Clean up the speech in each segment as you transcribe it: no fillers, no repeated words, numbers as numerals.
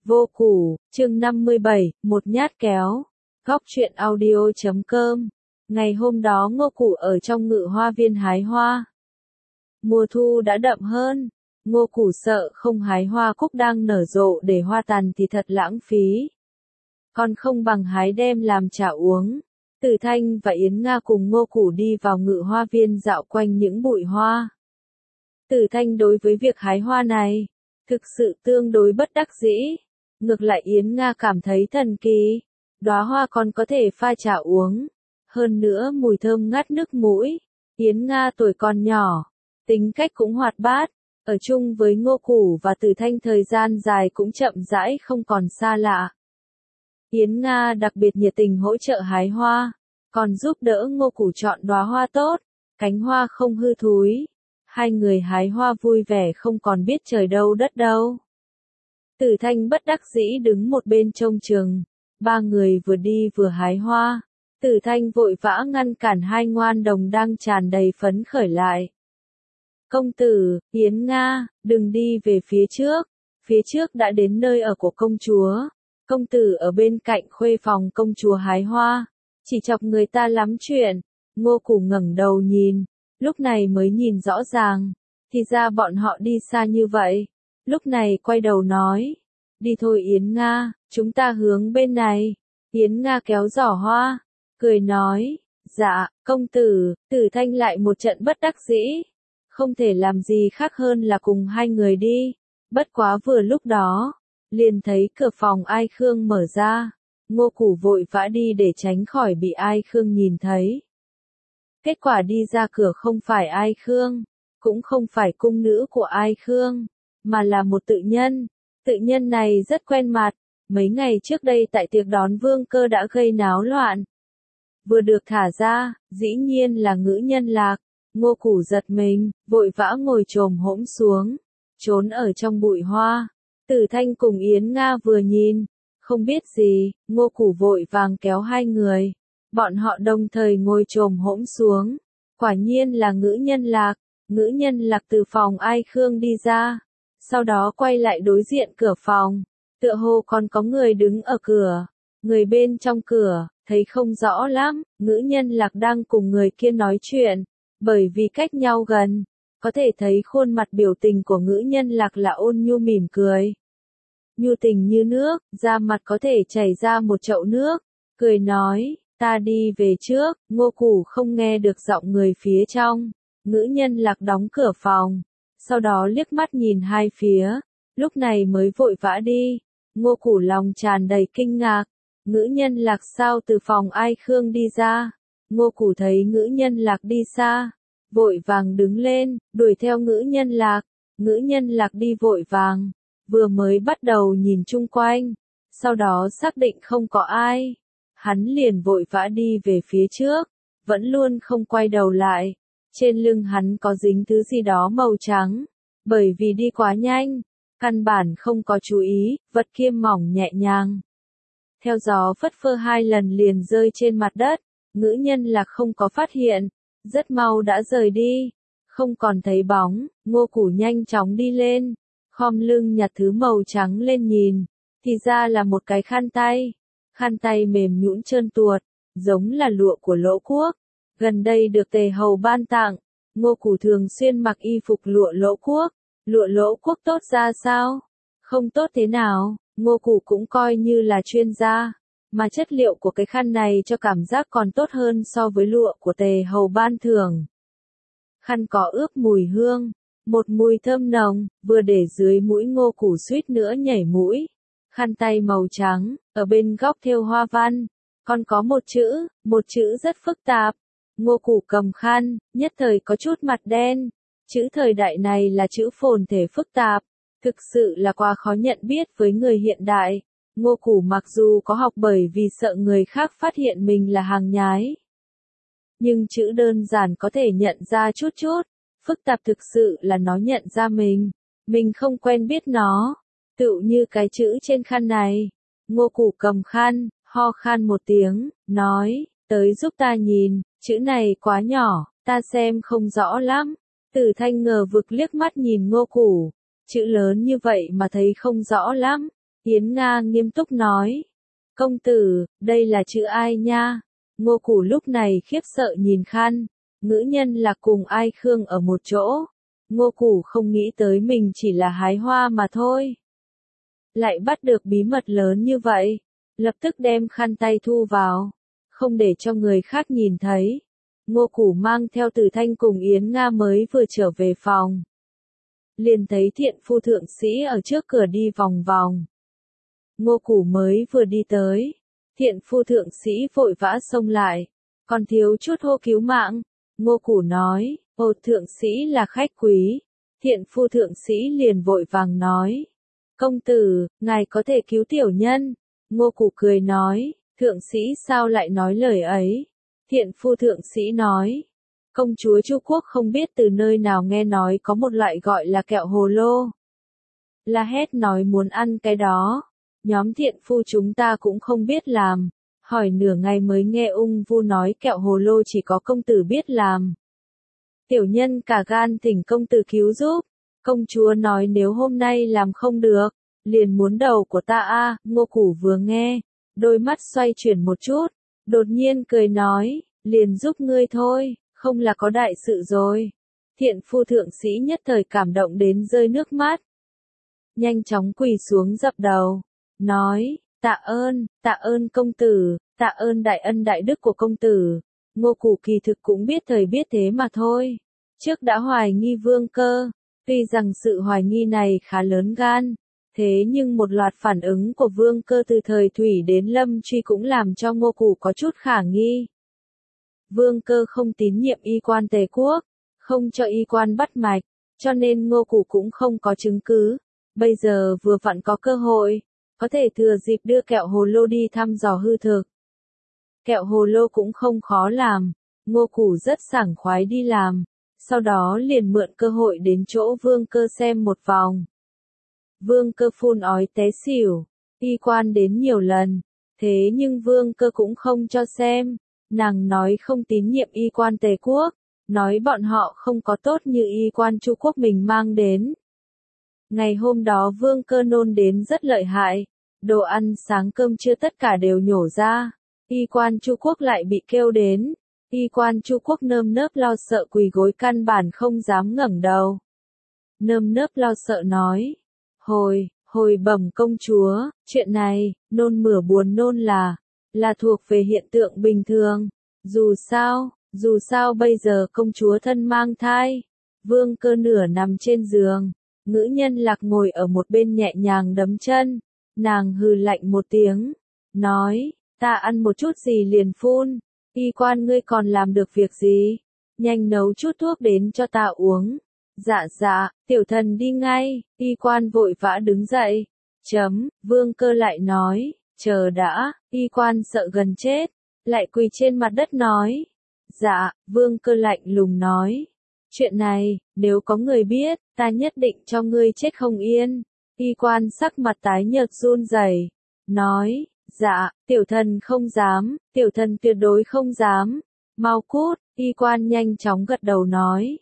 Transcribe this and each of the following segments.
Vô củ, chương 57, một nhát kéo. Góc truyện audio.com. Ngày hôm đó Ngô Củ ở trong ngự hoa viên hái hoa. Mùa thu đã đậm hơn. Ngô Củ sợ không hái hoa cúc đang nở rộ để hoa tàn thì thật lãng phí. Còn không bằng hái đem làm trà uống. Tử Thanh và Yến Nga cùng Ngô Củ đi vào ngự hoa viên dạo quanh những bụi hoa. Tử Thanh đối với việc hái hoa này, thực sự tương đối bất đắc dĩ. Ngược lại Yến Nga cảm thấy thần kỳ. Đóa hoa còn có thể pha trà uống. Hơn nữa mùi thơm ngát nước mũi. Yến Nga tuổi còn nhỏ, tính cách cũng hoạt bát. Ở chung với Ngô Củ và Tử Thanh thời gian dài cũng chậm rãi không còn xa lạ. Yến Nga đặc biệt nhiệt tình hỗ trợ hái hoa, còn giúp đỡ Ngô Củ chọn đóa hoa tốt, cánh hoa không hư thúi. Hai người hái hoa vui vẻ không còn biết trời đâu đất đâu. Tử Thanh bất đắc dĩ đứng một bên trông chừng. Ba người vừa đi vừa hái hoa. Tử Thanh vội vã ngăn cản hai ngoan đồng đang tràn đầy phấn khởi lại. Công tử, Yến Nga, đừng đi về phía trước. Phía trước đã đến nơi ở của công chúa. Công tử ở bên cạnh khuê phòng công chúa hái hoa. Chỉ chọc người ta lắm chuyện. Ngô Củ ngẩng đầu nhìn. Lúc này mới nhìn rõ ràng. Thì ra bọn họ đi xa như vậy. Lúc này quay đầu nói. Đi thôi Yến Nga, chúng ta hướng bên này. Yến Nga kéo giỏ hoa, cười nói. Dạ, công tử. Tử Thanh lại một trận bất đắc dĩ. Không thể làm gì khác hơn là cùng hai người đi. Bất quá vừa lúc đó, liền thấy cửa phòng Ai Khương mở ra. Ngô Củ vội vã đi để tránh khỏi bị Ai Khương nhìn thấy. Kết quả đi ra cửa không phải Ai Khương, cũng không phải cung nữ của Ai Khương, mà là một tự nhân. Tự nhân này rất quen mặt, mấy ngày trước đây tại tiệc đón vương cơ đã gây náo loạn. Vừa được thả ra, dĩ nhiên là Ngữ Nhân Lạc. Ngô Củ giật mình, vội vã ngồi chồm hổm xuống, trốn ở trong bụi hoa. Tử Thanh cùng Yến Nga vừa nhìn, không biết gì, Ngô Củ vội vàng kéo hai người. Bọn họ đồng thời ngồi chồm hổm xuống. Quả nhiên là Ngữ Nhân Lạc. Ngữ Nhân Lạc từ phòng Ai Khương đi ra. Sau đó quay lại đối diện cửa phòng. Tựa hồ còn có người đứng ở cửa. Người bên trong cửa, thấy không rõ lắm. Ngữ Nhân Lạc đang cùng người kia nói chuyện. Bởi vì cách nhau gần, có thể thấy khuôn mặt biểu tình của Ngữ Nhân Lạc là ôn nhu mỉm cười. Nhu tình như nước, da mặt có thể chảy ra một chậu nước. Cười nói, ta đi về trước. Ngô Củ không nghe được giọng người phía trong. Ngữ Nhân Lạc đóng cửa phòng. Sau đó liếc mắt nhìn hai phía. Lúc này mới vội vã đi. Ngô Củ lòng tràn đầy kinh ngạc. Ngữ Nhân Lạc sao từ phòng Ai Khương đi ra. Ngô Củ thấy Ngữ Nhân Lạc đi xa, vội vàng đứng lên, đuổi theo Ngữ Nhân Lạc. Ngữ Nhân Lạc đi vội vàng, vừa mới bắt đầu nhìn chung quanh, sau đó xác định không có ai. Hắn liền vội vã đi về phía trước, vẫn luôn không quay đầu lại. Trên lưng hắn có dính thứ gì đó màu trắng, bởi vì đi quá nhanh, căn bản không có chú ý, vật kia mỏng nhẹ nhàng. Theo gió phất phơ hai lần liền rơi trên mặt đất. Ngữ Nhân Lạc không có phát hiện, rất mau đã rời đi, không còn thấy bóng. Ngô Củ nhanh chóng đi lên, khom lưng nhặt thứ màu trắng lên nhìn, thì ra là một cái khăn tay mềm nhũn trơn tuột, giống là lụa của Lỗ Quốc, gần đây được Tề Hầu ban tặng. Ngô Củ thường xuyên mặc y phục lụa Lỗ Quốc. Lụa Lỗ Quốc tốt ra sao? Không tốt thế nào, Ngô Củ cũng coi như là chuyên gia. Mà chất liệu của cái khăn này cho cảm giác còn tốt hơn so với lụa của Tề Hầu ban thưởng. Khăn có ướp mùi hương, một mùi thơm nồng, vừa để dưới mũi Ngô Củ suýt nữa nhảy mũi. Khăn tay màu trắng, ở bên góc thêu hoa văn, còn có một chữ rất phức tạp. Ngô Củ cầm khăn, nhất thời có chút mặt đen. Chữ thời đại này là chữ phồn thể phức tạp, thực sự là quá khó nhận biết với người hiện đại. Ngô Củ mặc dù có học bởi vì sợ người khác phát hiện mình là hàng nhái. Nhưng chữ đơn giản có thể nhận ra chút, phức tạp thực sự là nó nhận ra mình không quen biết nó. Tựu như cái chữ trên khăn này. Ngô Củ cầm khăn, ho khan một tiếng, nói, tới giúp ta nhìn, chữ này quá nhỏ, ta xem không rõ lắm. Tử Thanh ngờ vực liếc mắt nhìn Ngô Củ, chữ lớn như vậy mà thấy không rõ lắm. Yến Nga nghiêm túc nói. Công tử, đây là chữ ai nha? Ngô Củ lúc này khiếp sợ nhìn Khăn. Ngữ Nhân Lạc cùng Ai Khương ở một chỗ. Ngô Củ không nghĩ tới mình chỉ là hái hoa mà thôi. Lại bắt được bí mật lớn như vậy. Lập tức đem khăn tay thu vào. Không để cho người khác nhìn thấy. Ngô Củ mang theo Từ Thanh cùng Yến Nga mới vừa trở về phòng. Liền thấy Thiện Phu thượng sĩ ở trước cửa đi vòng vòng. Ngô Củ mới vừa đi tới. Thiện Phu thượng sĩ vội vã xông lại. Còn thiếu chút hô cứu mạng. Ngô Củ nói, ồ thượng sĩ là khách quý. Thiện Phu thượng sĩ liền vội vàng nói. Công tử, ngài có thể cứu tiểu nhân. Ngô Củ cười nói, thượng sĩ sao lại nói lời ấy. Thiện Phu thượng sĩ nói, công chúa Chu Quốc không biết từ nơi nào nghe nói có một loại gọi là kẹo hồ lô. La hét nói muốn ăn cái đó. Nhóm thiện phu chúng ta cũng không biết làm. Hỏi nửa ngày mới nghe ung vu nói kẹo hồ lô chỉ có công tử biết làm. Tiểu nhân cả gan thỉnh công tử cứu giúp. Công chúa nói nếu hôm nay làm không được, liền muốn đầu của ta a. Ngô Củ vừa nghe, đôi mắt xoay chuyển một chút, đột nhiên cười nói, liền giúp ngươi thôi, không là có đại sự rồi. Thiện Phu thượng sĩ nhất thời cảm động đến rơi nước mắt. Nhanh chóng quỳ xuống dập đầu, nói, tạ ơn công tử, tạ ơn đại ân đại đức của công tử. Ngô Củ kỳ thực cũng biết thời biết thế mà thôi. Trước đã hoài nghi Vương Cơ, tuy rằng sự hoài nghi này khá lớn gan, thế nhưng một loạt phản ứng của Vương Cơ từ thời Thủy đến Lâm Truy cũng làm cho Ngô Củ có chút khả nghi. Vương Cơ không tín nhiệm y quan Tề Quốc, không cho y quan bắt mạch, cho nên Ngô Củ cũng không có chứng cứ. Bây giờ vừa vặn có cơ hội, có thể thừa dịp đưa kẹo hồ lô đi thăm dò hư thực. Kẹo hồ lô cũng không khó làm, Ngô Củ rất sảng khoái đi làm, sau đó liền mượn cơ hội đến chỗ Vương Cơ xem một vòng. Vương Cơ phun ói té xỉu, y quan đến nhiều lần, thế nhưng Vương Cơ cũng không cho xem, nàng nói không tín nhiệm y quan Tề Quốc, nói bọn họ không có tốt như y quan Chu Quốc mình mang đến. Ngày hôm đó Vương Cơ nôn đến rất lợi hại, đồ ăn sáng cơm trưa tất cả đều nhổ ra, y quan Chu Quốc lại bị kêu đến, y quan Chu Quốc nơm nớp lo sợ quỳ gối căn bản không dám ngẩng đầu. Nơm nớp lo sợ nói, hồi bẩm công chúa, chuyện này, nôn mửa buồn nôn là thuộc về hiện tượng bình thường, dù sao bây giờ công chúa thân mang thai. Vương Cơ nửa nằm trên giường, Ngữ Nhân Lạc ngồi ở một bên nhẹ nhàng đấm chân, nàng hừ lạnh một tiếng, nói, ta ăn một chút gì liền phun, y quan ngươi còn làm được việc gì, nhanh nấu chút thuốc đến cho ta uống. Dạ, tiểu thần đi ngay. Y quan vội vã đứng dậy. Vương Cơ lại nói, chờ đã. Y quan sợ gần chết, lại quỳ trên mặt đất nói. Dạ, Vương Cơ lạnh lùng nói, chuyện này, nếu có người biết, ta nhất định cho ngươi chết không yên. Y quan sắc mặt tái nhợt run rẩy, nói, dạ, tiểu thần không dám, tiểu thần tuyệt đối không dám. Mau cút. Y quan nhanh chóng gật đầu nói.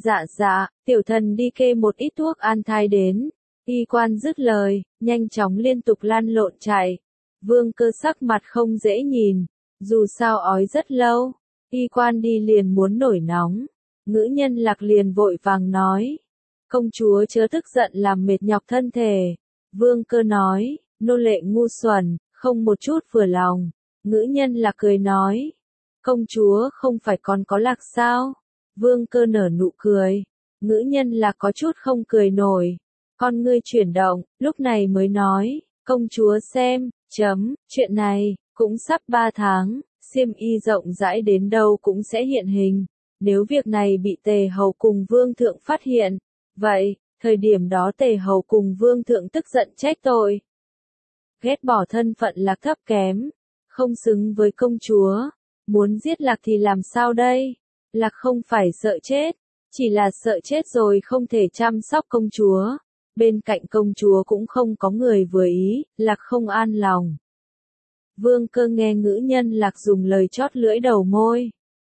Dạ, tiểu thần đi kê một ít thuốc an thai đến. Y quan dứt lời, nhanh chóng liên tục lăn lộn chạy. Vương Cơ sắc mặt không dễ nhìn, dù sao ói rất lâu. Y quan đi liền muốn nổi nóng. Ngữ Nhân Lạc liền vội vàng nói, công chúa chớ tức giận làm mệt nhọc thân thể. Vương Cơ nói, nô lệ ngu xuẩn, không một chút vừa lòng. Ngữ Nhân Lạc cười nói, công chúa không phải còn có Lạc sao? Vương Cơ nở nụ cười. Ngữ Nhân Lạc có chút không cười nổi. Con ngươi chuyển động, lúc này mới nói, công chúa xem, chuyện này, cũng sắp 3 tháng, xiêm y rộng rãi đến đâu cũng sẽ hiện hình. Nếu việc này bị Tề Hầu cùng Vương Thượng phát hiện, vậy, thời điểm đó Tề Hầu cùng Vương Thượng tức giận trách tội. Ghét bỏ thân phận Lạc thấp kém, không xứng với công chúa, muốn giết Lạc thì làm sao đây? Lạc không phải sợ chết, chỉ là sợ chết rồi không thể chăm sóc công chúa. Bên cạnh công chúa cũng không có người vừa ý, Lạc không an lòng. Vương Cơ nghe Ngữ Nhân Lạc dùng lời chót lưỡi đầu môi.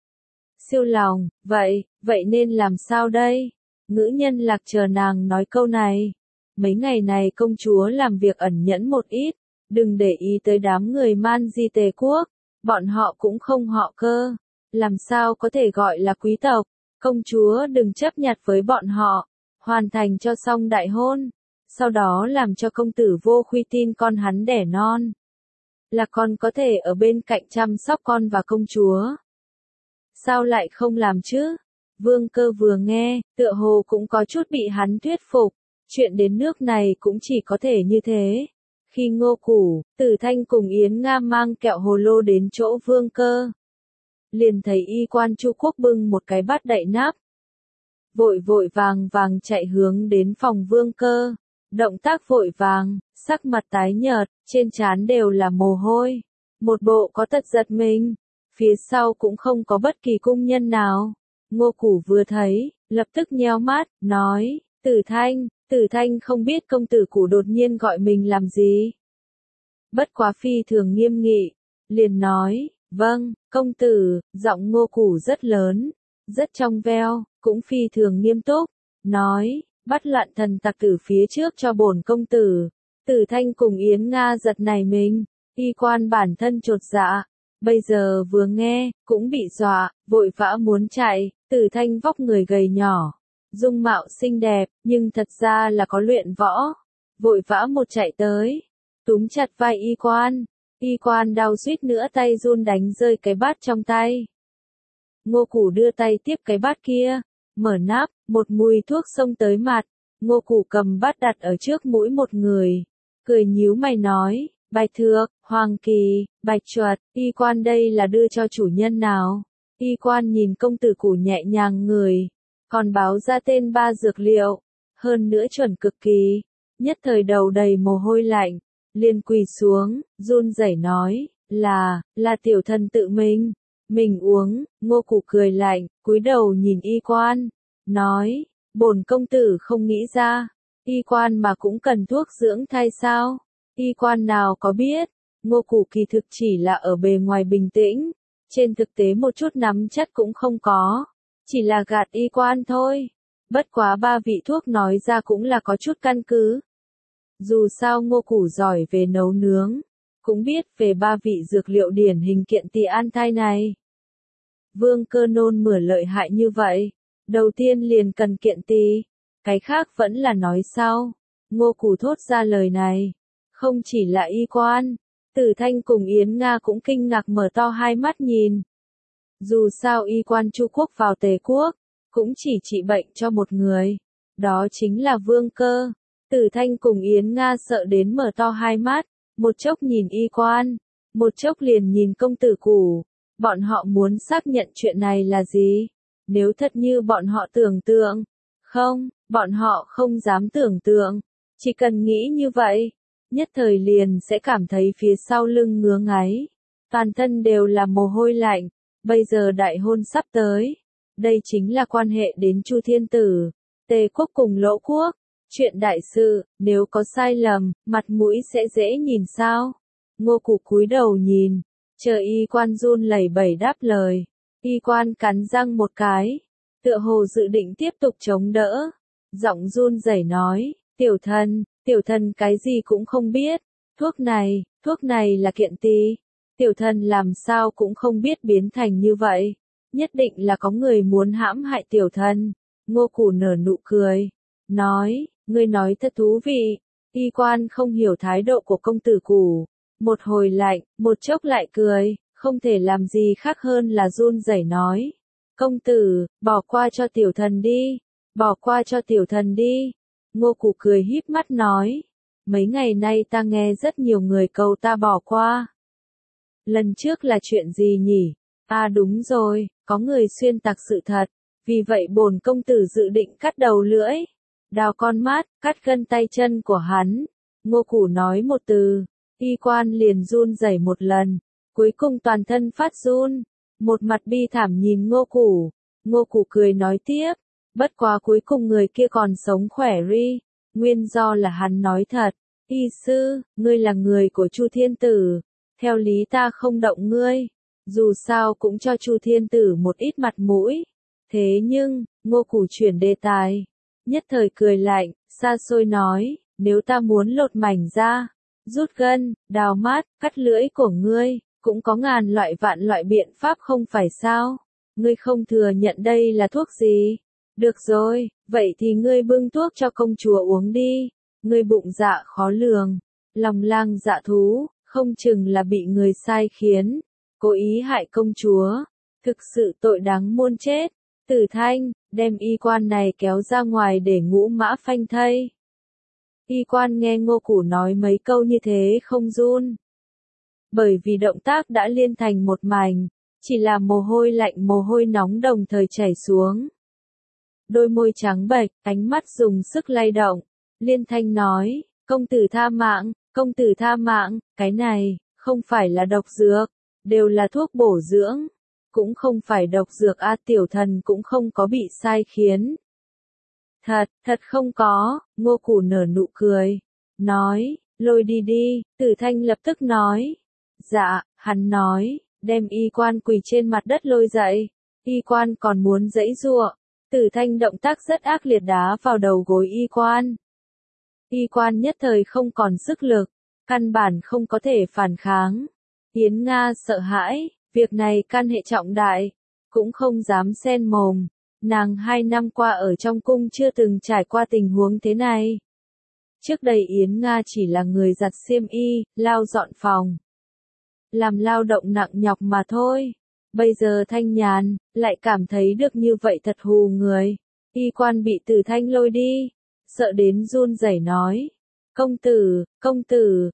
Siêu lòng, vậy nên làm sao đây? Ngữ Nhân Lạc chờ nàng nói câu này. Mấy ngày này công chúa làm việc ẩn nhẫn một ít, đừng để ý tới đám người Man Di Tề quốc, bọn họ cũng không họ Cơ, làm sao có thể gọi là quý tộc, công chúa đừng chấp nhặt với bọn họ, hoàn thành cho xong đại hôn, sau đó làm cho công tử Vô Khuy tin con hắn đẻ non. Là con có thể ở bên cạnh chăm sóc con và công chúa. Sao lại không làm chứ? Vương Cơ vừa nghe, tựa hồ cũng có chút bị hắn thuyết phục, chuyện đến nước này cũng chỉ có thể như thế. Khi Ngô Củ, Tử Thanh cùng Yến Nga mang kẹo hồ lô đến chỗ Vương Cơ, liền thấy y quan Chu Quốc bưng một cái bát đậy nắp. Vội vội vàng vàng chạy hướng đến phòng Vương Cơ, động tác vội vàng, sắc mặt tái nhợt, trên trán đều là mồ hôi, một bộ có tật giật mình, phía sau cũng không có bất kỳ cung nhân nào. Ngô Củ vừa thấy, lập tức nheo mắt, nói, Tử Thanh không biết công tử Củ đột nhiên gọi mình làm gì. Bất quá phi thường nghiêm nghị, liền nói, vâng, công tử, giọng Ngô Củ rất lớn, rất trong veo, cũng phi thường nghiêm túc, nói, bắt loạn thần tặc tử phía trước cho bổn công tử. Tử Thanh cùng Yến Nga giật nảy mình, y quan bản thân chột dạ, bây giờ vừa nghe, cũng bị dọa, vội vã muốn chạy. Tử Thanh vóc người gầy nhỏ, dung mạo xinh đẹp, nhưng thật ra là có luyện võ, vội vã một chạy tới, túm chặt vai y quan đau suýt nữa tay run đánh rơi cái bát trong tay. Ngô Củ đưa tay tiếp cái bát kia, mở nắp, một mùi thuốc xông tới mặt, Ngô Củ cầm bát đặt ở trước mũi một người, cười nhíu mày nói, Bạch Thược, Hoàng Kỳ, Bạch Chuột, y quan đây là đưa cho chủ nhân nào? Y quan nhìn công tử Củ nhẹ nhàng người, còn báo ra tên 3 dược liệu, hơn nữa chuẩn cực kỳ, nhất thời đầu đầy mồ hôi lạnh, liền quỳ xuống, run rẩy nói, là tiểu thần tự mình uống. Ngô Củ cười lạnh, cúi đầu nhìn y quan, nói, bổn công tử không nghĩ ra, y quan mà cũng cần thuốc dưỡng thai sao? Y quan nào có biết, Ngô Củ kỳ thực chỉ là ở bề ngoài bình tĩnh, trên thực tế một chút nắm chắc cũng không có, chỉ là gạt y quan thôi. Bất quá 3 vị thuốc nói ra cũng là có chút căn cứ. Dù sao Ngô Củ giỏi về nấu nướng, cũng biết về 3 vị dược liệu điển hình kiện tỳ an thai này. Vương Cơ nôn mửa lợi hại như vậy, đầu tiên liền cần kiện tỳ, cái khác vẫn là nói sau. Ngô Củ thốt ra lời này, không chỉ là y quan, Tử Thanh cùng Yến Nga cũng kinh ngạc mở to hai mắt nhìn. Dù sao y quan Chu Quốc vào Tề quốc, cũng chỉ trị bệnh cho một người, đó chính là Vương Cơ. Tử Thanh cùng Yến Nga sợ đến mở to hai mắt, một chốc nhìn y quan, một chốc liền nhìn công tử Củ. Bọn họ muốn xác nhận chuyện này là gì? Nếu thật như bọn họ tưởng tượng, không, bọn họ không dám tưởng tượng, chỉ cần nghĩ như vậy, nhất thời liền sẽ cảm thấy phía sau lưng ngứa ngáy, toàn thân đều là mồ hôi lạnh. Bây giờ đại hôn sắp tới, đây chính là quan hệ đến Chu Thiên Tử, Tề quốc cùng Lỗ quốc, chuyện đại sự, nếu có sai lầm, mặt mũi sẽ dễ nhìn sao? Ngô Củ cúi đầu nhìn, chờ y quan run lẩy bẩy đáp lời, y quan cắn răng một cái, tựa hồ dự định tiếp tục chống đỡ, giọng run rẩy nói, tiểu thần cái gì cũng không biết, thuốc này là kiện tỳ, tiểu thần làm sao cũng không biết biến thành như vậy, nhất định là có người muốn hãm hại tiểu thần. Ngô Củ nở nụ cười, nói, ngươi nói thật thú vị. Y quan không hiểu thái độ của công tử Củ, một hồi lạnh, một chốc lại cười, không thể làm gì khác hơn là run rẩy nói, công tử, bỏ qua cho tiểu thần đi, bỏ qua cho tiểu thần đi. Ngô Củ cười híp mắt nói, mấy ngày nay ta nghe rất nhiều người cầu ta bỏ qua. Lần trước là chuyện gì nhỉ? À đúng rồi, có người xuyên tạc sự thật, vì vậy bổn công tử dự định cắt đầu lưỡi, đào con mắt, cắt gân tay chân của hắn. Ngô Củ nói một từ, y quan liền run rẩy một lần, cuối cùng toàn thân phát run, một mặt bi thảm nhìn Ngô Củ. Ngô Củ cười nói tiếp, bất quá cuối cùng người kia còn sống khỏe ri, nguyên do là hắn nói thật, y sư, ngươi là người của Chu Thiên Tử, theo lý ta không động ngươi, dù sao cũng cho Chu Thiên Tử một ít mặt mũi. Thế nhưng, Ngô Củ chuyển đề tài, nhất thời cười lạnh, xa xôi nói, nếu ta muốn lột mảnh ra, rút gân, đào mát, cắt lưỡi của ngươi, cũng có ngàn loại vạn loại biện pháp không phải sao? Ngươi không thừa nhận đây là thuốc gì? Được rồi, vậy thì ngươi bưng thuốc cho công chúa uống đi. Ngươi bụng dạ khó lường, lòng lang dạ thú, không chừng là bị người sai khiến, cố ý hại công chúa, thực sự tội đáng muôn chết. Tử Thanh, đem y quan này kéo ra ngoài để ngũ mã phanh thây. Y quan nghe Ngô Củ nói mấy câu như thế không run. Bởi vì động tác đã liên thành một mảnh, chỉ là mồ hôi lạnh mồ hôi nóng đồng thời chảy xuống. Đôi môi trắng bệch, ánh mắt dùng sức lay động, liên thanh nói, công tử tha mạng, công tử tha mạng, cái này, không phải là độc dược, đều là thuốc bổ dưỡng, cũng không phải độc dược a. Tiểu thần cũng không có bị sai khiến. Thật không có, Ngô Củ nở nụ cười, nói, lôi đi đi. Tử Thanh lập tức nói, dạ, hắn nói, đem y quan quỳ trên mặt đất lôi dậy, y quan còn muốn giãy giụa, Tử Thanh động tác rất ác liệt đá vào đầu gối y quan. Y quan nhất thời không còn sức lực, căn bản không có thể phản kháng. Yến Nga sợ hãi, việc này can hệ trọng đại, cũng không dám xen mồm. Nàng 2 năm qua ở trong cung chưa từng trải qua tình huống thế này. Trước đây Yến Nga chỉ là người giặt xiêm y, lau dọn phòng, làm lao động nặng nhọc mà thôi. Bây giờ thanh nhàn, lại cảm thấy được như vậy thật hù người. Y quan bị Tử Thanh lôi đi, sợ đến run rẩy nói. Công tử,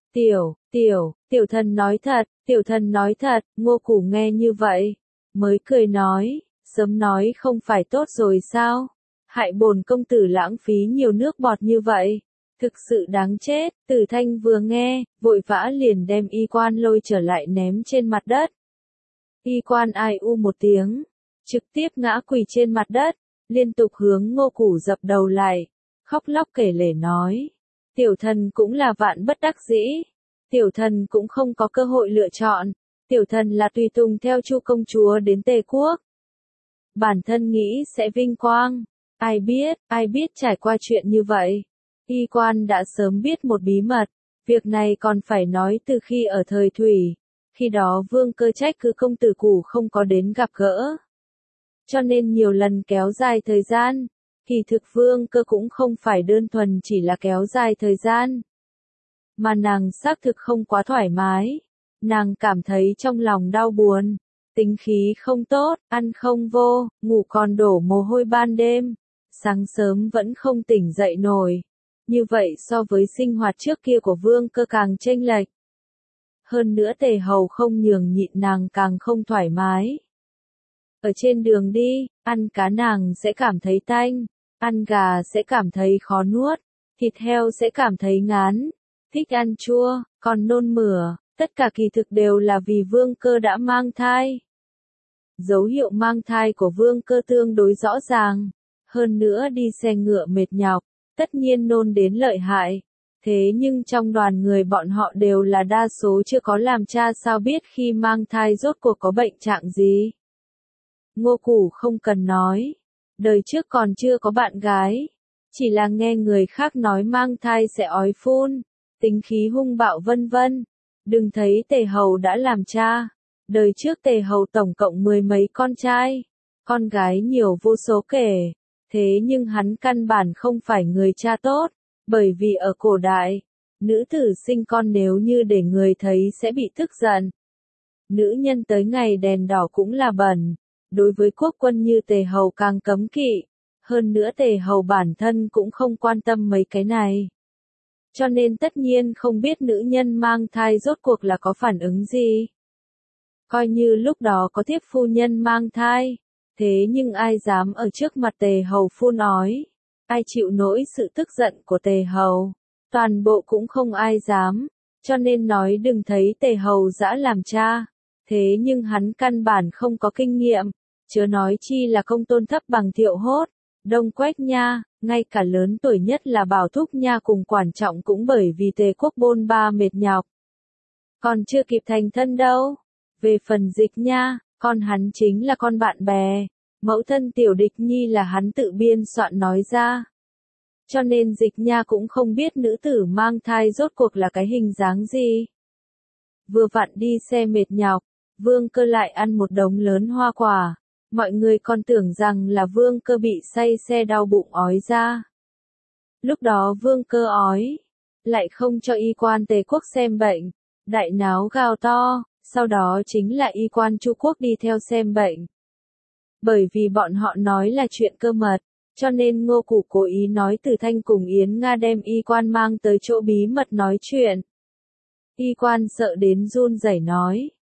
tiểu thần nói thật, tiểu thần nói thật. Ngô Củ nghe như vậy, mới cười nói, sớm nói không phải tốt rồi sao? Hại bổn công tử lãng phí nhiều nước bọt như vậy, thực sự đáng chết. Tử Thanh vừa nghe, vội vã liền đem y quan lôi trở lại ném trên mặt đất. Y quan ai u một tiếng, trực tiếp ngã quỳ trên mặt đất, liên tục hướng Ngô Củ dập đầu lại, khóc lóc kể lể nói. Tiểu thần cũng là vạn bất đắc dĩ, tiểu thần cũng không có cơ hội lựa chọn, tiểu thần là tùy tùng theo Chu công chúa đến Tề quốc. Bản thân nghĩ sẽ vinh quang, ai biết trải qua chuyện như vậy. Y quan đã sớm biết một bí mật, việc này còn phải nói từ khi ở thời Thủy, khi đó Vương Cơ trách cứ công tử Củ không có đến gặp gỡ. Cho nên nhiều lần kéo dài thời gian, kỳ thực Vương Cơ cũng không phải đơn thuần chỉ là kéo dài thời gian, mà nàng xác thực không quá thoải mái, nàng cảm thấy trong lòng đau buồn, tính khí không tốt, ăn không vô, ngủ còn đổ mồ hôi ban đêm, sáng sớm vẫn không tỉnh dậy nổi. Như vậy so với sinh hoạt trước kia của Vương Cơ càng chênh lệch. Hơn nữa Tề hầu không nhường nhịn nàng càng không thoải mái. Ở trên đường đi, ăn cá nàng sẽ cảm thấy tanh, ăn gà sẽ cảm thấy khó nuốt, thịt heo sẽ cảm thấy ngán, thích ăn chua, còn nôn mửa, tất cả kỳ thực đều là vì Vương Cơ đã mang thai. Dấu hiệu mang thai của Vương Cơ tương đối rõ ràng, hơn nữa đi xe ngựa mệt nhọc, tất nhiên nôn đến lợi hại. Thế nhưng trong đoàn người bọn họ đều là đa số chưa có làm cha sao biết khi mang thai rốt cuộc có bệnh trạng gì. Ngô Củ không cần nói, đời trước còn chưa có bạn gái, chỉ là nghe người khác nói mang thai sẽ ói phun, tính khí hung bạo vân vân. Đừng thấy Tề hầu đã làm cha, đời trước Tề hầu tổng cộng 10 mấy con trai, con gái nhiều vô số kể, thế nhưng hắn căn bản không phải người cha tốt. Bởi vì ở cổ đại, nữ tử sinh con nếu như để người thấy sẽ bị tức giận. Nữ nhân tới ngày đèn đỏ cũng là bẩn, đối với quốc quân như Tề hầu càng cấm kỵ, hơn nữa Tề hầu bản thân cũng không quan tâm mấy cái này. Cho nên tất nhiên không biết nữ nhân mang thai rốt cuộc là có phản ứng gì. Coi như lúc đó có thiếp phu nhân mang thai, thế nhưng ai dám ở trước mặt Tề hầu phun ói. Ai chịu nổi sự tức giận của Tề hầu, toàn bộ cũng không ai dám, cho nên nói đừng thấy Tề hầu dã làm cha, thế nhưng hắn căn bản không có kinh nghiệm, chớ nói chi là công tôn thấp bằng Thiệu Hốt, Đông Quách nha, ngay cả lớn tuổi nhất là Bảo Thúc nha cùng Quản Trọng cũng bởi vì Tề quốc bôn ba mệt nhọc. Còn chưa kịp thành thân đâu, về phần Dịch nha, con hắn chính là con bạn bè. Mẫu thân Tiểu Địch Nhi là hắn tự biên soạn nói ra. cho nên Dịch Nha cũng không biết nữ tử mang thai rốt cuộc là cái hình dáng gì. Vừa vặn đi xe mệt nhọc, Vương Cơ lại ăn một đống lớn hoa quả, mọi người còn tưởng rằng là Vương Cơ bị say xe đau bụng ói ra. Lúc đó Vương Cơ ói, lại không cho y quan Tề quốc xem bệnh, đại náo gào to, sau đó chính là y quan Chu quốc đi theo xem bệnh. Bởi vì bọn họ nói là chuyện cơ mật, cho nên Ngô Củ cố ý nói Từ Thanh cùng Yến Nga đem y quan mang tới chỗ bí mật nói chuyện. Y quan sợ đến run rẩy nói.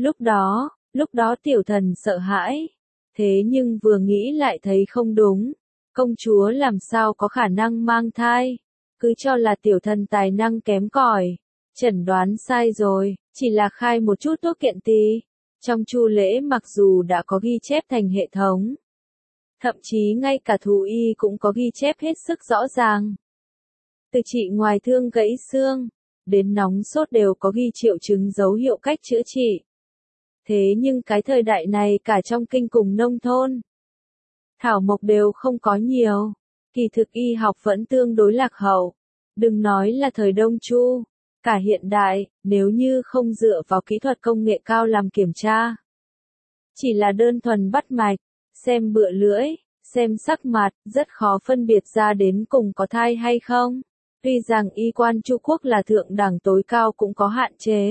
Lúc đó tiểu thần sợ hãi. Thế nhưng vừa nghĩ lại thấy không đúng. Công chúa làm sao có khả năng mang thai. Cứ cho là tiểu thần tài năng kém cỏi. Chẩn đoán sai rồi, chỉ là khai một chút thuốc kiện tỳ. Trong chu lễ mặc dù đã có ghi chép thành hệ thống. Thậm chí ngay cả thú y cũng có ghi chép hết sức rõ ràng. Từ trị ngoài thương gãy xương, đến nóng sốt đều có ghi triệu chứng dấu hiệu cách chữa trị. Thế nhưng cái thời đại này cả trong kinh cùng nông thôn, thảo mộc đều không có nhiều, kỳ thực y học vẫn tương đối lạc hậu. Đừng nói là thời Đông Chu, cả hiện đại, nếu như không dựa vào kỹ thuật công nghệ cao làm kiểm tra. Chỉ là đơn thuần bắt mạch, xem bựa lưỡi, xem sắc mặt, rất khó phân biệt ra đến cùng có thai hay không. Tuy rằng y quan Chu quốc là thượng đẳng tối cao cũng có hạn chế.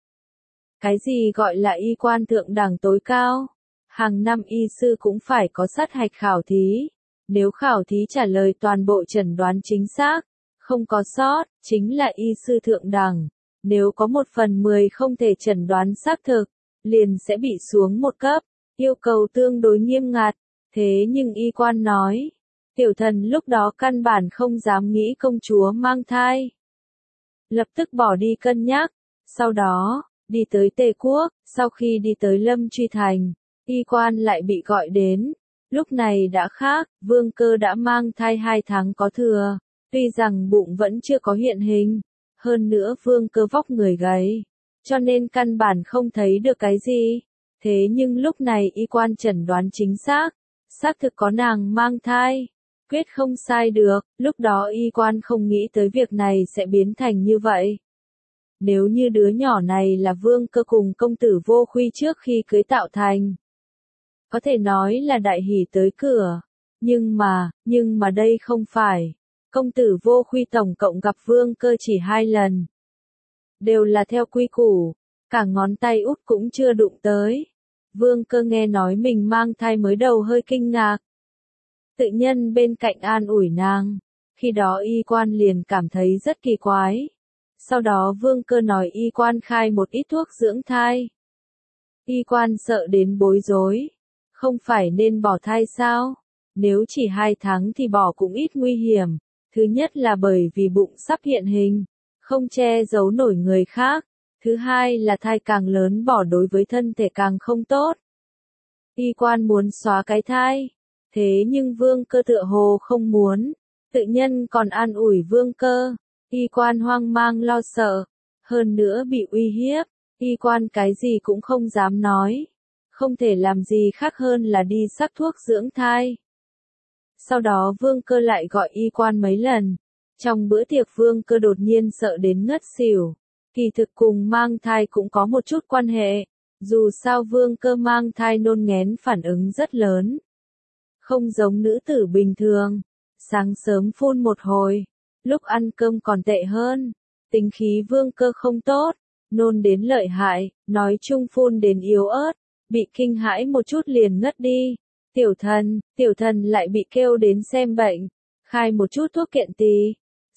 Cái gì gọi là y quan thượng đẳng tối cao? Hàng năm y sư cũng phải có sát hạch khảo thí. Nếu khảo thí trả lời toàn bộ chẩn đoán chính xác, không có sót, chính là y sư thượng đẳng. Nếu có 1/10 không thể chẩn đoán xác thực, liền sẽ bị xuống một cấp, yêu cầu tương đối nghiêm ngặt. Thế nhưng y quan nói, tiểu thần lúc đó căn bản không dám nghĩ công chúa mang thai. Lập tức bỏ đi cân nhắc, sau đó, đi tới Tề quốc, sau khi đi tới Lâm Truy Thành, y quan lại bị gọi đến. Lúc này đã khác, Vương Cơ đã mang thai 2 tháng có thừa, tuy rằng bụng vẫn chưa có hiện hình, hơn nữa Vương Cơ vóc người gầy, cho nên căn bản không thấy được cái gì. Thế nhưng lúc này y quan chẩn đoán chính xác thực có nàng mang thai, quyết không sai được, lúc đó y quan không nghĩ tới việc này sẽ biến thành như vậy. Nếu như đứa nhỏ này là Vương Cơ cùng công tử Vô Khuy trước khi cưới tạo thành, có thể nói là đại hỷ tới cửa, nhưng mà đây không phải. Công tử Vô Khuy tổng cộng gặp Vương Cơ chỉ 2 lần. Đều là theo quy củ, cả ngón tay út cũng chưa đụng tới. Vương Cơ nghe nói mình mang thai mới đầu hơi kinh ngạc. Tự nhân bên cạnh an ủi nàng, khi đó y quan liền cảm thấy rất kỳ quái. Sau đó Vương Cơ nói y quan khai một ít thuốc dưỡng thai. Y quan sợ đến bối rối, không phải nên bỏ thai sao? Nếu chỉ 2 tháng thì bỏ cũng ít nguy hiểm. Thứ nhất là bởi vì bụng sắp hiện hình, không che giấu nổi người khác. Thứ hai là thai càng lớn bỏ đối với thân thể càng không tốt. Y quan muốn xóa cái thai, thế nhưng Vương Cơ tựa hồ không muốn. Tự nhân còn an ủi Vương Cơ, y quan hoang mang lo sợ, hơn nữa bị uy hiếp, y quan cái gì cũng không dám nói, không thể làm gì khác hơn là đi sắc thuốc dưỡng thai. Sau đó Vương Cơ lại gọi y quan mấy lần, trong bữa tiệc Vương Cơ đột nhiên sợ đến ngất xỉu, kỳ thực cùng mang thai cũng có một chút quan hệ, dù sao Vương Cơ mang thai nôn nghén phản ứng rất lớn. Không giống nữ tử bình thường, sáng sớm phun một hồi, lúc ăn cơm còn tệ hơn, tính khí Vương Cơ không tốt, nôn đến lợi hại, nói chung phun đến yếu ớt, bị kinh hãi một chút liền ngất đi. Tiểu thần lại bị kêu đến xem bệnh, khai một chút thuốc kiện tỳ.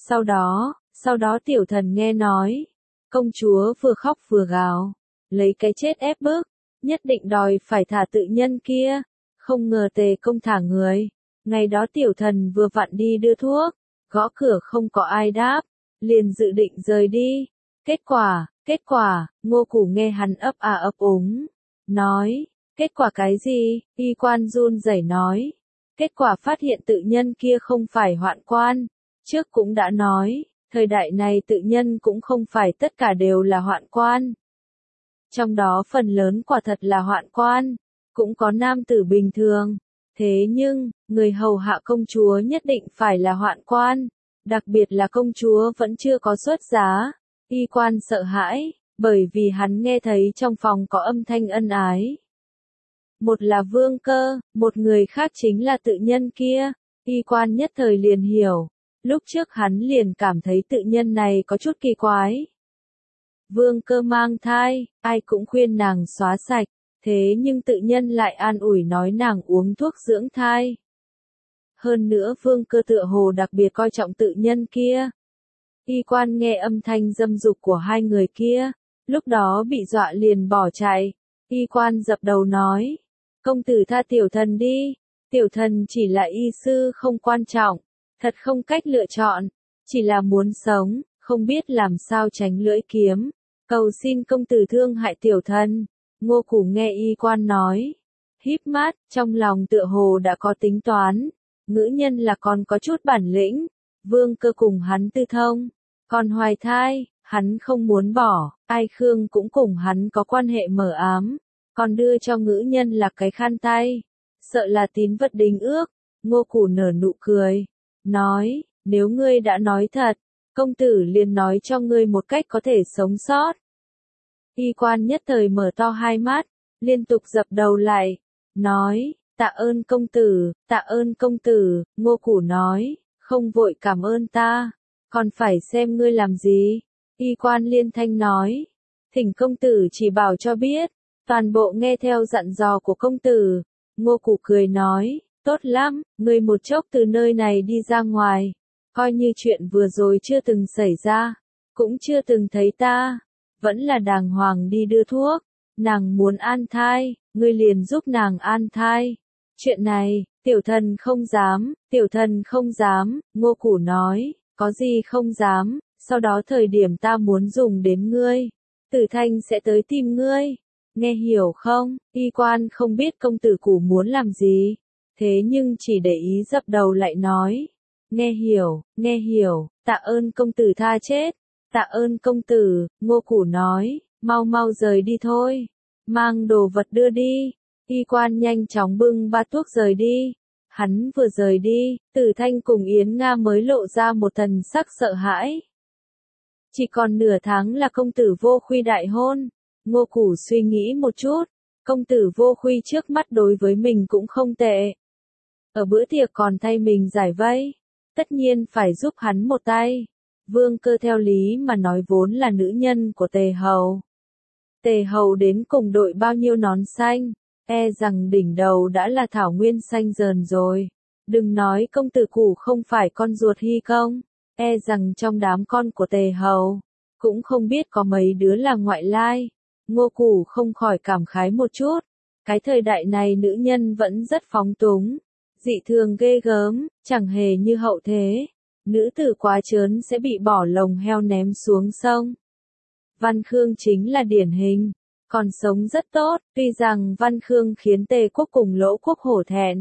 Sau đó tiểu thần nghe nói, công chúa vừa khóc vừa gào, lấy cái chết ép bức, nhất định đòi phải thả tự nhân kia. Không ngờ Tề công thả người, ngày đó tiểu thần vừa vặn đi đưa thuốc, gõ cửa không có ai đáp, liền dự định rời đi. Kết quả, Ngô Củ nghe hắn ấp ấp úng, nói, kết quả cái gì? Y quan run rẩy nói, kết quả phát hiện tự nhân kia không phải hoạn quan, trước cũng đã nói, thời đại này tự nhân cũng không phải tất cả đều là hoạn quan. Trong đó phần lớn quả thật là hoạn quan, cũng có nam tử bình thường, thế nhưng, người hầu hạ công chúa nhất định phải là hoạn quan. Đặc biệt là công chúa vẫn chưa có xuất giá. Y quan sợ hãi, bởi vì hắn nghe thấy trong phòng có âm thanh ân ái. Một là Vương Cơ, một người khác chính là tự nhân kia. Y quan nhất thời liền hiểu. Lúc trước hắn liền cảm thấy tự nhân này có chút kỳ quái. Vương Cơ mang thai, ai cũng khuyên nàng xóa sạch, thế nhưng tự nhân lại an ủi nói nàng uống thuốc dưỡng thai. Hơn nữa Vương Cơ tựa hồ đặc biệt coi trọng tự nhân kia. Y quan nghe âm thanh dâm dục của hai người kia, lúc đó bị dọa liền bỏ chạy. Y quan dập đầu nói, công tử tha tiểu thần đi, tiểu thần chỉ là y sư không quan trọng, thật không cách lựa chọn, chỉ là muốn sống, không biết làm sao tránh lưỡi kiếm, cầu xin công tử thương hại tiểu thần. Ngô Củ nghe y quan nói, híp mắt, trong lòng tựa hồ đã có tính toán, ngữ nhân là còn có chút bản lĩnh, Vương Cơ cùng hắn tư thông, còn hoài thai, hắn không muốn bỏ, Ai Khương cũng cùng hắn có quan hệ mờ ám, còn đưa cho ngữ nhân là cái khăn tay, sợ là tín vật đính ước. Ngô Củ nở nụ cười, nói, nếu ngươi đã nói thật, công tử liền nói cho ngươi một cách có thể sống sót. Y quan nhất thời mở to hai mắt, liên tục dập đầu lại, nói, tạ ơn công tử, tạ ơn công tử. Ngô Củ nói, không vội cảm ơn ta, còn phải xem ngươi làm gì. Y quan liên thanh nói, thỉnh công tử chỉ bảo cho biết, toàn bộ nghe theo dặn dò của công tử. Ngô Củ cười nói, tốt lắm, ngươi một chốc từ nơi này đi ra ngoài, coi như chuyện vừa rồi chưa từng xảy ra, cũng chưa từng thấy ta, vẫn là đàng hoàng đi đưa thuốc, nàng muốn an thai, ngươi liền giúp nàng an thai. Chuyện này, tiểu thần không dám, tiểu thần không dám. Ngô Củ nói, có gì không dám, sau đó thời điểm ta muốn dùng đến ngươi, Tử Thanh sẽ tới tìm ngươi, nghe hiểu không? Y quan không biết công tử Củ muốn làm gì, thế nhưng chỉ để ý dập đầu lại nói, nghe hiểu, tạ ơn công tử tha chết, tạ ơn công tử. Ngô Củ nói, mau mau rời đi thôi, mang đồ vật đưa đi. Y quan nhanh chóng bưng ba thuốc rời đi. Hắn vừa rời đi, Tử Thanh cùng Yến Nga mới lộ ra một thần sắc sợ hãi. Chỉ còn nửa tháng là công tử Vô Khuy đại hôn. Ngô Củ suy nghĩ một chút, công tử Vô Khuy trước mắt đối với mình cũng không tệ. Ở bữa tiệc còn thay mình giải vây, tất nhiên phải giúp hắn một tay. Vương Cơ theo lý mà nói vốn là nữ nhân của Tề Hầu. Tề Hầu đến cùng đội bao nhiêu nón xanh, e rằng đỉnh đầu đã là thảo nguyên xanh dờn rồi. Đừng nói công tử Củ không phải con ruột Hy Công, e rằng trong đám con của Tề Hầu, cũng không biết có mấy đứa là ngoại lai. Ngô Củ không khỏi cảm khái một chút, cái thời đại này nữ nhân vẫn rất phóng túng, dị thường ghê gớm, chẳng hề như hậu thế. Nữ tử quá trớn sẽ bị bỏ lồng heo ném xuống sông. Văn Khương chính là điển hình, còn sống rất tốt, tuy rằng Văn Khương khiến Tề quốc cùng Lỗ quốc hổ thẹn.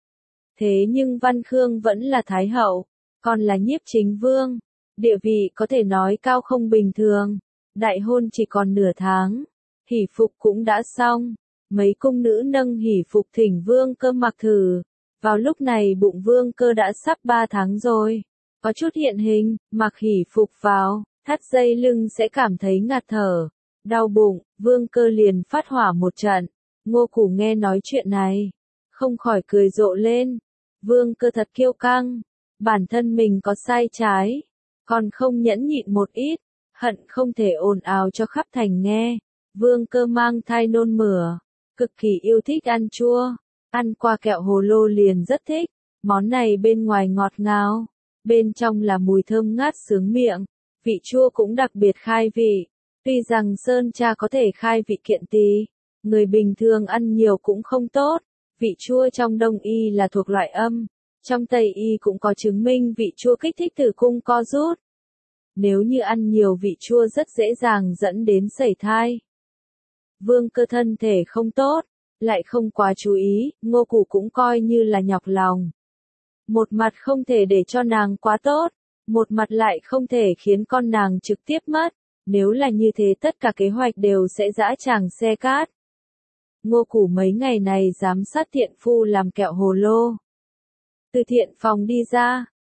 Thế nhưng Văn Khương vẫn là Thái hậu, còn là Nhiếp Chính Vương, địa vị có thể nói cao không bình thường. Đại hôn chỉ còn nửa tháng, hỷ phục cũng đã xong, mấy cung nữ nâng hỷ phục thỉnh Vương Cơ mặc thử. Vào lúc này bụng Vương Cơ đã sắp 3 tháng rồi, có chút hiện hình, mặc hỷ phục vào, thắt dây lưng sẽ cảm thấy ngạt thở, đau bụng. Vương Cơ liền phát hỏa một trận. Ngô Củ nghe nói chuyện này, không khỏi cười rộ lên. Vương Cơ thật kiêu căng, bản thân mình có sai trái, còn không nhẫn nhịn một ít, hận không thể ồn ào cho khắp thành nghe. Vương Cơ mang thai nôn mửa, cực kỳ yêu thích ăn chua, ăn qua kẹo hồ lô liền rất thích. Món này bên ngoài ngọt ngào, bên trong là mùi thơm ngát sướng miệng, vị chua cũng đặc biệt khai vị. Tuy rằng sơn tra có thể khai vị kiện tỳ, người bình thường ăn nhiều cũng không tốt. Vị chua trong Đông y là thuộc loại âm, trong Tây y cũng có chứng minh vị chua kích thích tử cung co rút. Nếu như ăn nhiều vị chua rất dễ dàng dẫn đến sẩy thai. Vương Cơ thân thể không tốt, lại không quá chú ý, Ngô Củ cũng coi như là nhọc lòng. Một mặt không thể để cho nàng quá tốt, một mặt lại không thể khiến con nàng trực tiếp mất. Nếu là như thế tất cả kế hoạch đều sẽ dã tràng xe cát. Ngô Củ mấy ngày này giám sát thiện phu làm kẹo hồ lô. Từ thiện phòng đi ra,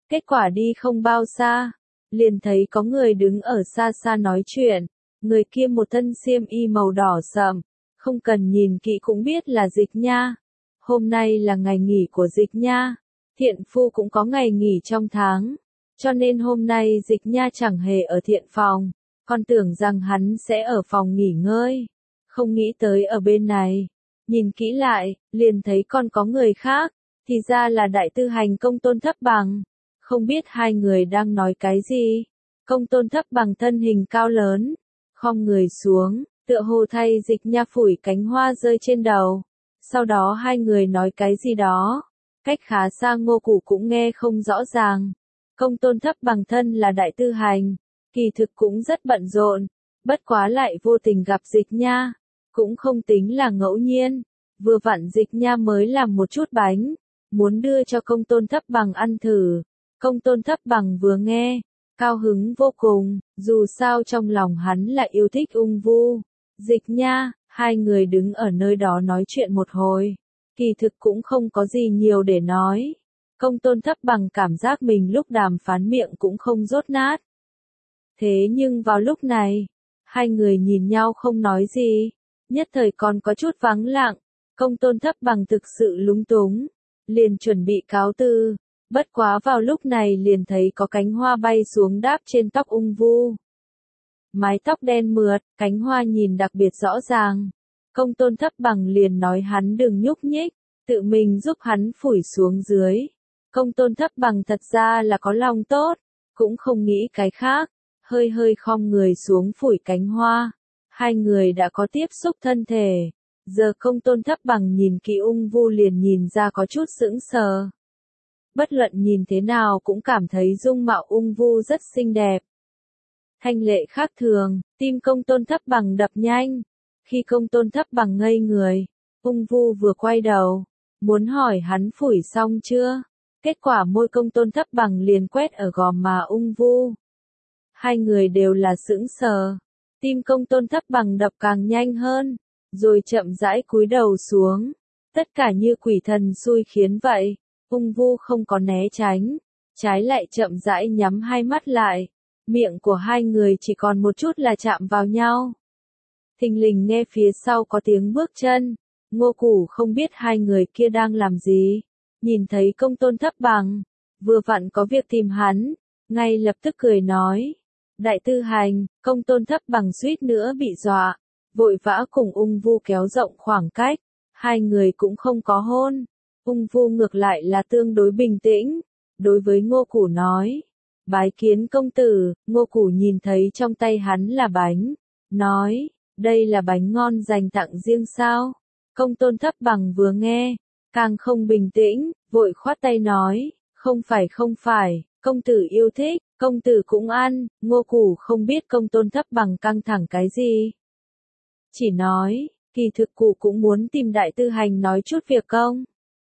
Kết quả đi không bao xa, liền thấy có người đứng ở xa xa nói chuyện, người kia một thân xiêm y màu đỏ sậm, không cần nhìn kỹ cũng biết là Dịch Nha. Hôm nay là ngày nghỉ của Dịch Nha, thiện phu cũng có ngày nghỉ trong tháng, cho nên hôm nay Dịch Nha chẳng hề ở thiện phòng, còn tưởng rằng hắn sẽ ở phòng nghỉ ngơi, không nghĩ tới ở bên này. Nhìn kỹ lại, liền thấy còn có người khác, thì ra là Đại Tư Hành Công Tôn Thấp Bằng. Không biết hai người đang nói cái gì. Công Tôn Thấp Bằng thân hình cao lớn, khom người xuống, tựa hồ thay Dịch Nha phủi cánh hoa rơi trên đầu. Sau đó hai người nói cái gì đó, cách khá xa Ngô Củ cũng nghe không rõ ràng. Công Tôn Thấp Bằng thân là Đại Tư Hành, kỳ thực cũng rất bận rộn, bất quá lại vô tình gặp Dịch Nha, cũng không tính là ngẫu nhiên. Vừa vặn Dịch Nha mới làm một chút bánh, muốn đưa cho Công Tôn Thấp Bằng ăn thử. Công Tôn Thấp Bằng vừa nghe, cao hứng vô cùng, dù sao trong lòng hắn là yêu thích Ung Vu. Dịch Nha, hai người đứng ở nơi đó nói chuyện một hồi, kỳ thực cũng không có gì nhiều để nói. Công Tôn Thấp Bằng cảm giác mình lúc đàm phán miệng cũng không dốt nát. Thế nhưng vào lúc này, hai người nhìn nhau không nói gì, nhất thời còn có chút vắng lặng. Công Tôn Thấp Bằng thực sự lúng túng, liền chuẩn bị cáo từ. Bất quá vào lúc này liền thấy có cánh hoa bay xuống đáp trên tóc Ung Vu. Mái tóc đen mượt, cánh hoa nhìn đặc biệt rõ ràng. Công Tôn Thấp Bằng liền nói hắn đừng nhúc nhích, tự mình giúp hắn phủi xuống dưới. Công Tôn Thấp Bằng thật ra là có lòng tốt, cũng không nghĩ cái khác, hơi hơi khom người xuống phủi cánh hoa. Hai người đã có tiếp xúc thân thể. Giờ Công Tôn Thấp Bằng nhìn kỹ Ung Vu liền nhìn ra có chút sững sờ. Bất luận nhìn thế nào cũng cảm thấy dung mạo Ung Vu rất xinh đẹp. Thanh lệ khác thường, tim Công Tôn Thấp Bằng đập nhanh. Khi Công Tôn Thấp Bằng ngây người, Ung Vu vừa quay đầu, muốn hỏi hắn phủi xong chưa. Kết quả môi Công Tôn Thấp Bằng liền quét ở gò má Ung Vu. Hai người đều là sững sờ. Tim Công Tôn Thấp Bằng đập càng nhanh hơn, rồi chậm rãi cúi đầu xuống. Tất cả như quỷ thần xui khiến vậy. Ung Vu không có né tránh, trái lại chậm rãi nhắm hai mắt lại. Miệng của hai người chỉ còn một chút là chạm vào nhau. Thình lình nghe phía sau có tiếng bước chân. Ngô Củ không biết hai người kia đang làm gì. Nhìn thấy Công Tôn Thấp Bằng, vừa vặn có việc tìm hắn, ngay lập tức cười nói. Đại Tư Hành, Công Tôn Thấp Bằng suýt nữa bị dọa, vội vã cùng Ung Vu kéo rộng khoảng cách. Hai người cũng không có hôn. Ung Vu ngược lại là tương đối bình tĩnh, đối với Ngô Củ nói. Bái kiến công tử. Ngô Củ nhìn thấy trong tay hắn là bánh, nói, đây là bánh ngon dành tặng riêng sao? Công Tôn Thấp Bằng vừa nghe, càng không bình tĩnh, vội khoát tay nói, không phải, công tử yêu thích, công tử cũng ăn. Ngô Củ không biết Công Tôn Thấp Bằng căng thẳng cái gì. Chỉ nói, kỳ thực cụ cũng muốn tìm Đại Tư Hành nói chút việc công.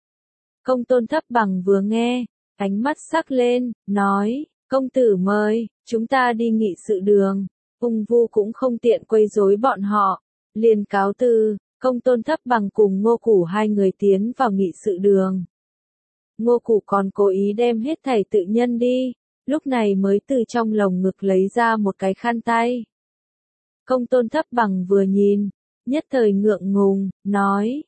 Công Tôn Thấp Bằng vừa nghe, ánh mắt sắc lên, nói, công tử mời, chúng ta đi nghị sự đường. Ung Vu cũng không tiện quấy rối bọn họ, liền cáo từ. Công Tôn Thấp Bằng cùng Ngô Củ hai người tiến vào nghị sự đường. Ngô Củ còn cố ý đem hết thảy tự nhân đi, lúc này mới từ trong lồng ngực lấy ra một cái khăn tay. Công Tôn Thấp Bằng vừa nhìn, nhất thời ngượng ngùng, nói,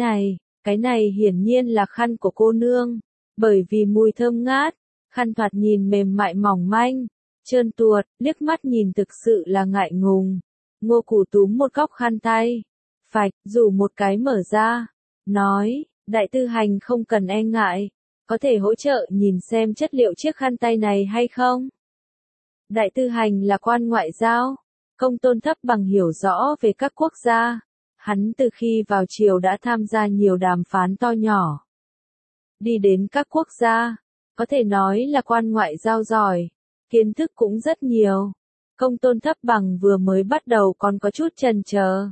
cái này hiển nhiên là khăn của cô nương, bởi vì mùi thơm ngát, khăn thoạt nhìn mềm mại mỏng manh, trơn tuột, liếc mắt nhìn thực sự là ngại ngùng. Ngô Củ túm một góc khăn tay, phạch, rủ một cái mở ra, nói, Đại Tư Hành không cần e ngại, có thể hỗ trợ nhìn xem chất liệu chiếc khăn tay này hay không? Đại Tư Hành là quan ngoại giao, Công Tôn Thấp Bằng hiểu rõ về các quốc gia. Hắn từ khi vào triều đã tham gia nhiều đàm phán to nhỏ. Đi đến các quốc gia, có thể nói là quan ngoại giao giỏi, kiến thức cũng rất nhiều. Công Tôn Thấp Bằng vừa mới bắt đầu còn có chút chần chờ.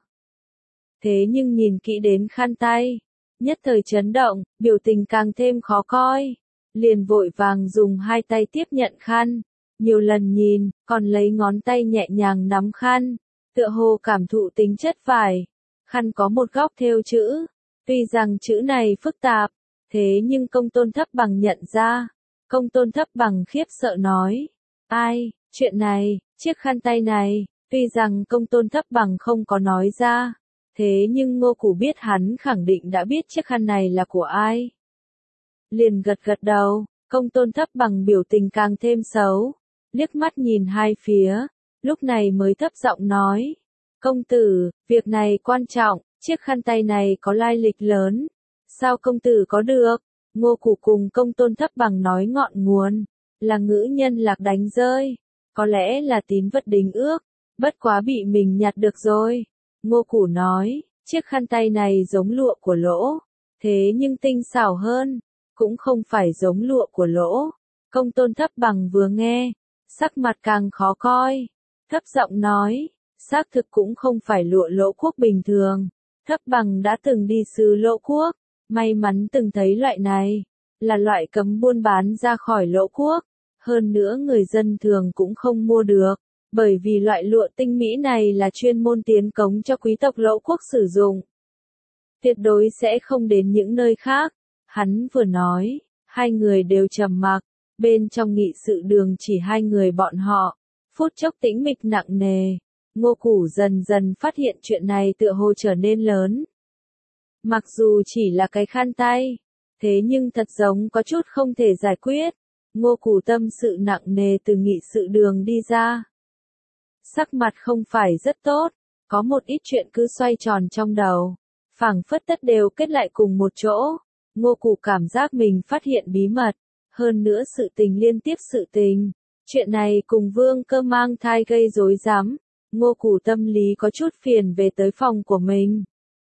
Thế nhưng nhìn kỹ đến khăn tay, nhất thời chấn động, biểu tình càng thêm khó coi. Liền vội vàng dùng hai tay tiếp nhận khăn, nhiều lần nhìn, còn lấy ngón tay nhẹ nhàng nắm khăn, tựa hồ cảm thụ tính chất vải. Khăn có một góc thêu chữ, tuy rằng chữ này phức tạp, thế nhưng Công Tôn Thấp Bằng nhận ra, Công Tôn Thấp Bằng khiếp sợ nói. Ai, chuyện này, chiếc khăn tay này, tuy rằng Công Tôn Thấp Bằng không có nói ra, thế nhưng Ngô Củ biết hắn khẳng định đã biết chiếc khăn này là của ai. Liền gật gật đầu, Công Tôn Thấp Bằng biểu tình càng thêm xấu, liếc mắt nhìn hai phía, lúc này mới thấp giọng nói. Công tử, việc này quan trọng, chiếc khăn tay này có lai lịch lớn. Sao công tử có được? Ngô Củ cùng Công Tôn Thấp Bằng nói ngọn nguồn, là ngữ nhân Lạc đánh rơi, có lẽ là tín vật đính ước, bất quá bị mình nhặt được rồi. Ngô Củ nói, chiếc khăn tay này giống lụa của Lỗ, thế nhưng tinh xảo hơn, cũng không phải giống lụa của Lỗ. Công Tôn Thấp Bằng vừa nghe, sắc mặt càng khó coi, thấp giọng nói, xác thực cũng không phải lụa Lỗ quốc bình thường. Thấp Bằng đã từng đi xứ Lỗ quốc, may mắn từng thấy loại này, là loại cấm buôn bán ra khỏi Lỗ quốc, hơn nữa người dân thường cũng không mua được, bởi vì loại lụa tinh mỹ này là chuyên môn tiến cống cho quý tộc Lỗ quốc sử dụng. Tuyệt đối sẽ không đến những nơi khác. Hắn vừa nói, hai người đều trầm mặc, bên trong nghị sự đường chỉ hai người bọn họ, phút chốc tĩnh mịch nặng nề. Ngô Củ dần dần phát hiện chuyện này tựa hồ trở nên lớn. Mặc dù chỉ là cái khăn tay, thế nhưng thật giống có chút không thể giải quyết. Ngô Củ tâm sự nặng nề từ nghị sự đường đi ra. Sắc mặt không phải rất tốt, có một ít chuyện cứ xoay tròn trong đầu, phảng phất tất đều kết lại cùng một chỗ. Ngô Củ cảm giác mình phát hiện bí mật, hơn nữa sự tình liên tiếp sự tình. Chuyện này cùng Vương Cơ mang thai gây rối rắm, Ngô Củ tâm lý có chút phiền về tới phòng của mình.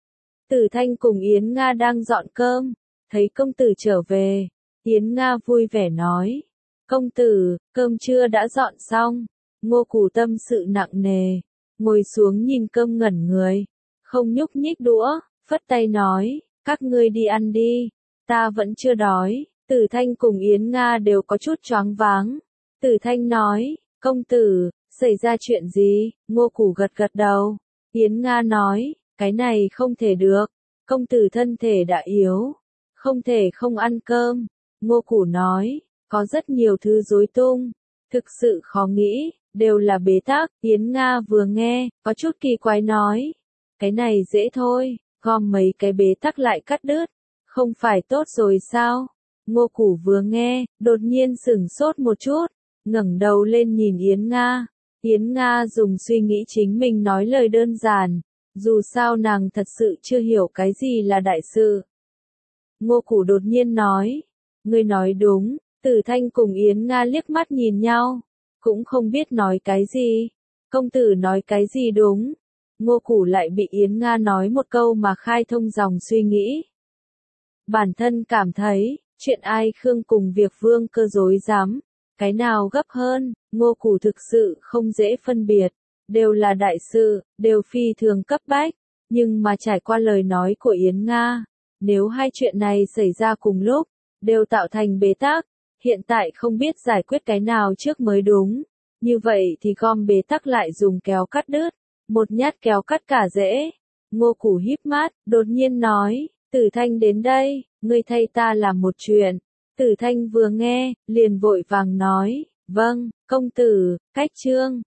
Tử Thanh cùng Yến Nga đang dọn cơm, thấy công tử trở về, Yến Nga vui vẻ nói, công tử, cơm trưa đã dọn xong. Ngô Củ tâm sự nặng nề, ngồi xuống nhìn cơm ngẩn người, không nhúc nhích đũa, phất tay nói, các ngươi đi ăn đi, ta vẫn chưa đói. Tử Thanh cùng Yến Nga đều có chút choáng váng. Tử Thanh nói, công tử, xảy ra chuyện gì? Ngô Củ gật gật đầu. Yến Nga nói, cái này không thể được, công tử thân thể đã yếu, không thể không ăn cơm. Ngô Củ nói, có rất nhiều thứ rối tung, thực sự khó nghĩ, đều là bế tắc. Yến Nga vừa nghe, có chút kỳ quái nói, cái này dễ thôi, gom mấy cái bế tắc lại cắt đứt, không phải tốt rồi sao? Ngô Củ vừa nghe, đột nhiên sửng sốt một chút, ngẩng đầu lên nhìn Yến Nga. Yến Nga dùng suy nghĩ chính mình nói lời đơn giản, dù sao nàng thật sự chưa hiểu cái gì là đại sự. Ngô Củ đột nhiên nói, ngươi nói đúng. Tử Thanh cùng Yến Nga liếc mắt nhìn nhau, cũng không biết nói cái gì. Công tử nói cái gì đúng? Ngô Củ lại bị Yến Nga nói một câu mà khai thông dòng suy nghĩ. Bản thân cảm thấy, chuyện Ai Khương cùng việc Vương Cơ rối rắm, cái nào gấp hơn? Ngô Củ thực sự không dễ phân biệt, đều là đại sự, đều phi thường cấp bách, nhưng mà trải qua lời nói của Yến Nga, nếu hai chuyện này xảy ra cùng lúc, đều tạo thành bế tắc, hiện tại không biết giải quyết cái nào trước mới đúng, như vậy thì gom bế tắc lại dùng kéo cắt đứt, một nhát kéo cắt cả rễ. Ngô Củ híp mắt, đột nhiên nói, Tử Thanh đến đây, ngươi thay ta làm một chuyện. Tử Thanh vừa nghe, liền vội vàng nói, vâng, công tử, cách chương.